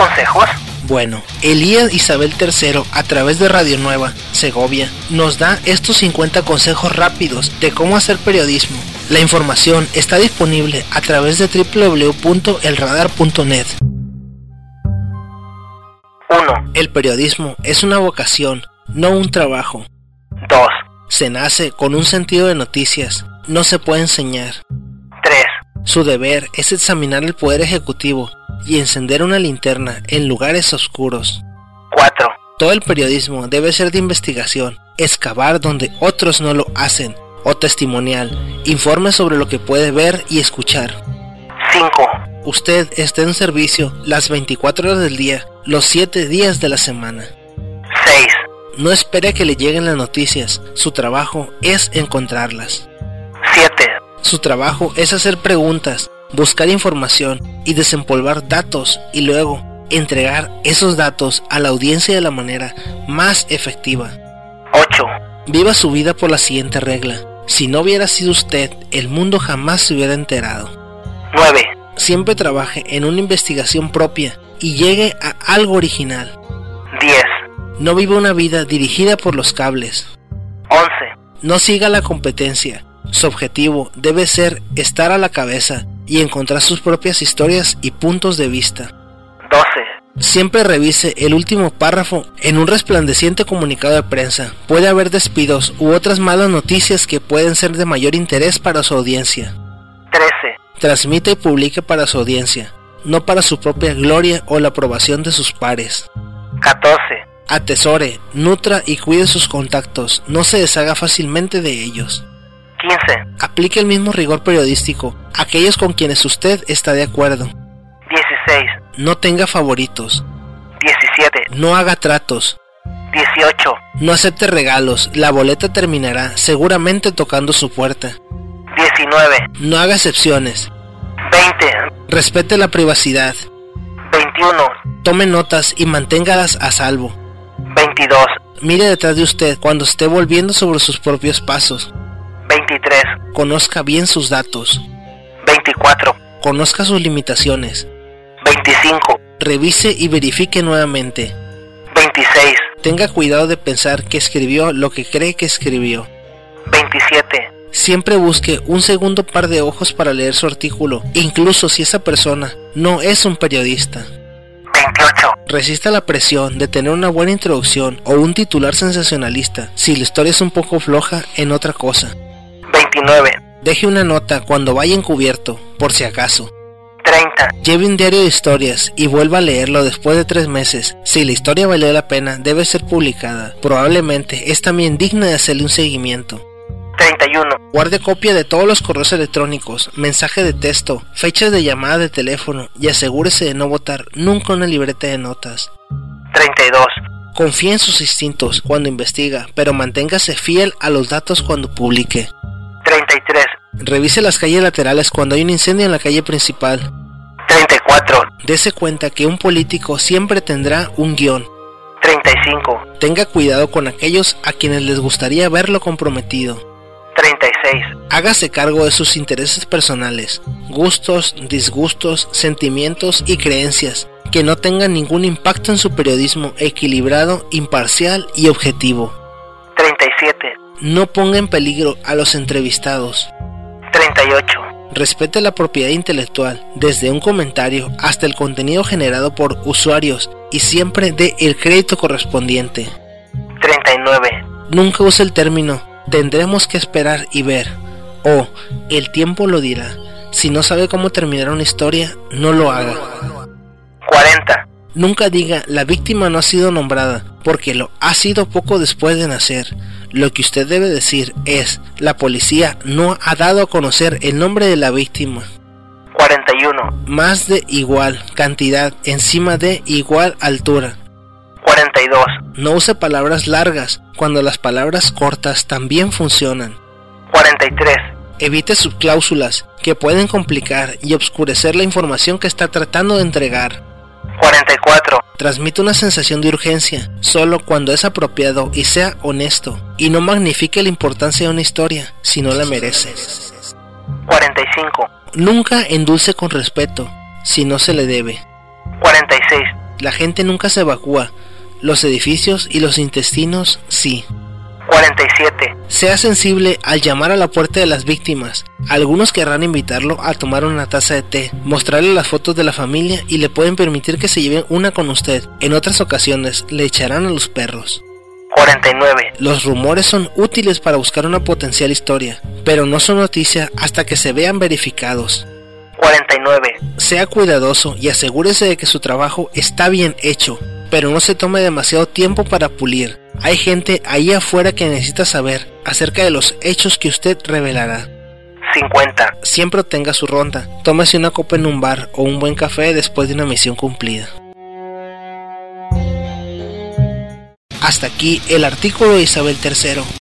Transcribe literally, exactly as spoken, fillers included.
consejos? Bueno, Elías Isabel tercero, a través de Radio Nueva, Segovia, nos da estos cincuenta consejos rápidos de cómo hacer periodismo. La información está disponible a través de doble u doble u doble u punto el radar punto net. uno. El periodismo es una vocación, no un trabajo. dos. Se nace con un sentido de noticias, no se puede enseñar. tres. Su deber es examinar el poder ejecutivo y encender una linterna en lugares oscuros. cuatro. Todo el periodismo debe ser de investigación, excavar donde otros no lo hacen, o testimonial, informe sobre lo que puede ver y escuchar. cinco. Usted está en servicio las veinticuatro horas del día, los siete días de la semana. seis. No espere a que le lleguen las noticias, su trabajo es encontrarlas. siete. Su trabajo es hacer preguntas, buscar información y desempolvar datos y luego entregar esos datos a la audiencia de la manera más efectiva. ocho. Viva su vida por la siguiente regla. Si no hubiera sido usted, el mundo jamás se hubiera enterado. nueve. Siempre trabaje en una investigación propia y llegue a algo original. diez. No viva una vida dirigida por los cables. once. No siga la competencia. Su objetivo debe ser estar a la cabeza y encontrar sus propias historias y puntos de vista. doce. Siempre revise el último párrafo en un resplandeciente comunicado de prensa. Puede haber despidos u otras malas noticias que pueden ser de mayor interés para su audiencia. trece. Transmita y publique para su audiencia, no para su propia gloria o la aprobación de sus pares. catorce. Atesore, nutra y cuide sus contactos, no se deshaga fácilmente de ellos. quince. Aplique el mismo rigor periodístico a aquellos con quienes usted está de acuerdo. dieciséis. No tenga favoritos. diecisiete. No haga tratos. dieciocho. No acepte regalos, la boleta terminará seguramente tocando su puerta. diecinueve. No haga excepciones. veinte. Respete la privacidad. veintiuno. Tome notas y manténgalas a salvo. veintidós. Mire detrás de usted cuando esté volviendo sobre sus propios pasos. veintitrés. Conozca bien sus datos. veinticuatro. Conozca sus limitaciones. veinticinco. Revise y verifique nuevamente. veintiséis. Tenga cuidado de pensar que escribió lo que cree que escribió. veintisiete. Siempre busque un segundo par de ojos para leer su artículo, incluso si esa persona no es un periodista. veintiocho. Resista la presión de tener una buena introducción o un titular sensacionalista si la historia es un poco floja en otra cosa. veintinueve. Deje una nota cuando vaya encubierto, por si acaso. treinta. Lleve un diario de historias y vuelva a leerlo después de tres meses. Si la historia valió la pena, debe ser publicada. Probablemente es también digna de hacerle un seguimiento. treinta y uno. Guarde copia de todos los correos electrónicos, mensajes de texto, fechas de llamada de teléfono y asegúrese de no botar nunca una libreta de notas. treinta y dos. Confíe en sus instintos cuando investiga, pero manténgase fiel a los datos cuando publique. treinta y tres. Revise las calles laterales cuando hay un incendio en la calle principal. treinta y cuatro. Dese cuenta que un político siempre tendrá un guión. treinta y cinco. Tenga cuidado con aquellos a quienes les gustaría verlo comprometido. treinta y seis. Hágase cargo de sus intereses personales, gustos, disgustos, sentimientos y creencias que no tengan ningún impacto en su periodismo equilibrado, imparcial y objetivo. treinta y siete. No ponga en peligro a los entrevistados. treinta y ocho. Respete la propiedad intelectual, desde un comentario hasta el contenido generado por usuarios y siempre dé el crédito correspondiente. treinta y nueve. Nunca use el término "tendremos que esperar y ver" o "el tiempo lo dirá". Si no sabe cómo terminar una historia, no lo haga. cuarenta. Nunca diga "la víctima no ha sido nombrada", porque lo ha sido poco después de nacer. Lo que usted debe decir es "la policía no ha dado a conocer el nombre de la víctima". cuarenta y uno. Más de igual cantidad encima de igual altura. cuarenta y dos. No use palabras largas cuando las palabras cortas también funcionan. cuarenta y tres. Evite subcláusulas que pueden complicar y obscurecer la información que está tratando de entregar. cuarenta y cuatro. Transmite una sensación de urgencia solo cuando es apropiado y sea honesto, y no magnifique la importancia de una historia si no la merece. cuarenta y cinco. Nunca endulce con respeto si no se le debe. cuarenta y seis. La gente nunca se evacúa. Los edificios y los intestinos, sí. cuarenta y siete. Sea sensible al llamar a la puerta de las víctimas. Algunos querrán invitarlo a tomar una taza de té, mostrarle las fotos de la familia y le pueden permitir que se lleven una con usted. En otras ocasiones le echarán a los perros. cuarenta y nueve. Los rumores son útiles para buscar una potencial historia, pero no son noticia hasta que se vean verificados. cuarenta y nueve. Sea cuidadoso y asegúrese de que su trabajo está bien hecho, pero no se tome demasiado tiempo para pulir. Hay gente ahí afuera que necesita saber acerca de los hechos que usted revelará. cincuenta. Siempre tenga su ronda. Tómese una copa en un bar o un buen café después de una misión cumplida. Hasta aquí el artículo de Isabel tercero.